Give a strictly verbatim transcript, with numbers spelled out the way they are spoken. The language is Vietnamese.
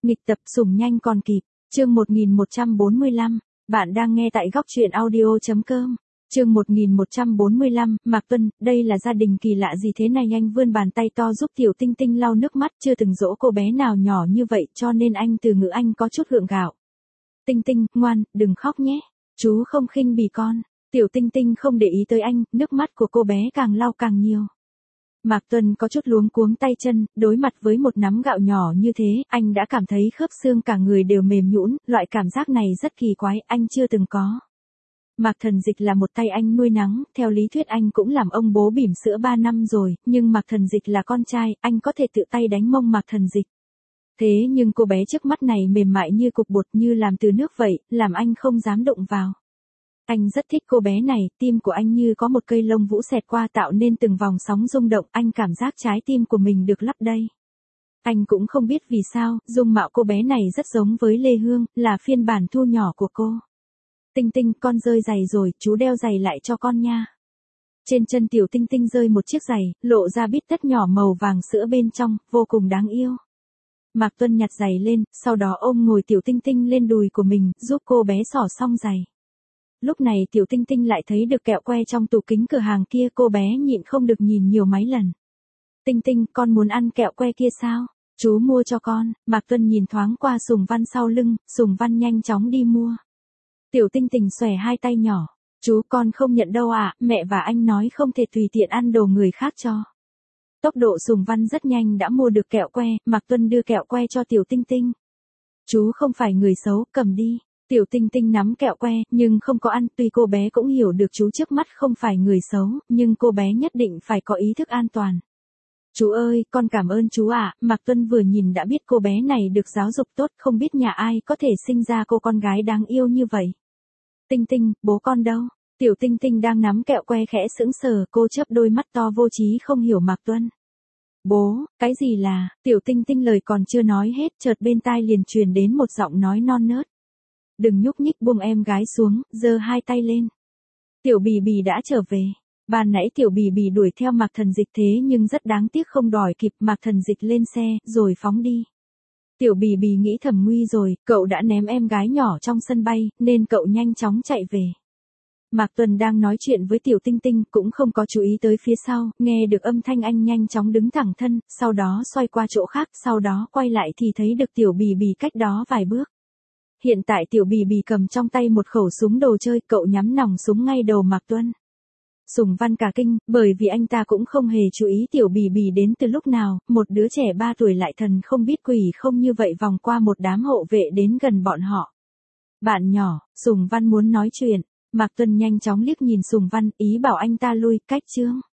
Nghịch tập sủng nhanh còn kịp. Chương một nghìn một trăm bốn mươi lăm. Bạn đang nghe tại góc truyện audio chấm com. Chương một nghìn một trăm bốn mươi lăm, Mạc Tuân, đây là gia đình kỳ lạ gì thế này? Anh vươn bàn tay to giúp Tiểu Tinh Tinh lau nước mắt, chưa từng dỗ cô bé nào nhỏ như vậy cho nên anh từ ngữ anh có chút gượng gạo. Tinh Tinh, ngoan, đừng khóc nhé. Chú không khinh bỉ con. Tiểu Tinh Tinh không để ý tới anh, nước mắt của cô bé càng lau càng nhiều. Mạc Tuân có chút luống cuống tay chân, đối mặt với một nắm gạo nhỏ như thế, anh đã cảm thấy khớp xương cả người đều mềm nhũn, loại cảm giác này rất kỳ quái, anh chưa từng có. Mạc Thần Dịch là một tay anh nuôi nắng, theo lý thuyết anh cũng làm ông bố bỉm sữa ba năm rồi, nhưng Mạc Thần Dịch là con trai, anh có thể tự tay đánh mông Mạc Thần Dịch. Thế nhưng cô bé trước mắt này mềm mại như cục bột, như làm từ nước vậy, làm anh không dám động vào. Anh rất thích cô bé này, tim của anh như có một cây lông vũ xẹt qua tạo nên từng vòng sóng rung động, anh cảm giác trái tim của mình được lấp đầy. Anh cũng không biết vì sao, dung mạo cô bé này rất giống với Lê Hương, là phiên bản thu nhỏ của cô. Tinh Tinh, con rơi giày rồi, chú đeo giày lại cho con nha. Trên chân Tiểu Tinh Tinh rơi một chiếc giày, lộ ra bít tất nhỏ màu vàng sữa bên trong, vô cùng đáng yêu. Mạc Tuân nhặt giày lên, sau đó ôm ngồi Tiểu Tinh Tinh lên đùi của mình, giúp cô bé xỏ xong giày. Lúc này Tiểu Tinh Tinh lại thấy được kẹo que trong tủ kính cửa hàng kia, cô bé nhịn không được nhìn nhiều mấy lần. Tinh Tinh, con muốn ăn kẹo que kia sao? Chú mua cho con. Mạc Tuân nhìn thoáng qua Sùng Văn sau lưng, Sùng Văn nhanh chóng đi mua. Tiểu Tinh Tinh xòe hai tay nhỏ. Chú, con không nhận đâu ạ, mẹ và anh nói không thể tùy tiện ăn đồ người khác cho. Tốc độ Sùng Văn rất nhanh đã mua được kẹo que, Mạc Tuân đưa kẹo que cho Tiểu Tinh Tinh. Chú không phải người xấu, cầm đi. Tiểu Tinh Tinh nắm kẹo que, nhưng không có ăn, tuy cô bé cũng hiểu được chú trước mắt không phải người xấu, nhưng cô bé nhất định phải có ý thức an toàn. Chú ơi, con cảm ơn chú ạ, Mạc Tuân vừa nhìn đã biết cô bé này được giáo dục tốt, không biết nhà ai có thể sinh ra cô con gái đáng yêu như vậy. Tinh Tinh, bố con đâu? Tiểu Tinh Tinh đang nắm kẹo que khẽ sững sờ, cô chớp đôi mắt to vô trí không hiểu Mạc Tuân. Bố, cái gì là? Tiểu Tinh Tinh lời còn chưa nói hết, chợt bên tai liền truyền đến một giọng nói non nớt. Đừng nhúc nhích, buông em gái xuống, giơ hai tay lên. Tiểu Bì Bì đã trở về. Ban nãy Tiểu Bì Bì đuổi theo Mạc Thần Dịch thế nhưng rất đáng tiếc không đòi kịp, Mạc Thần Dịch lên xe, rồi phóng đi. Tiểu Bì Bì nghĩ thầm nguy rồi, cậu đã ném em gái nhỏ trong sân bay, nên cậu nhanh chóng chạy về. Mạc Tuân đang nói chuyện với Tiểu Tinh Tinh, cũng không có chú ý tới phía sau, nghe được âm thanh anh nhanh chóng đứng thẳng thân, sau đó xoay qua chỗ khác, sau đó quay lại thì thấy được Tiểu Bì Bì cách đó vài bước. Hiện tại Tiểu Bì Bì cầm trong tay một khẩu súng đồ chơi, cậu nhắm nòng súng ngay đầu Mạc Tuân. Sùng Văn cả kinh, bởi vì anh ta cũng không hề chú ý Tiểu Bì Bì đến từ lúc nào, một đứa trẻ ba tuổi lại thần không biết quỷ không như vậy vòng qua một đám hộ vệ đến gần bọn họ. Bạn nhỏ, Sùng Văn muốn nói chuyện, Mạc Tuân nhanh chóng liếc nhìn Sùng Văn, ý bảo anh ta lui, cách chương.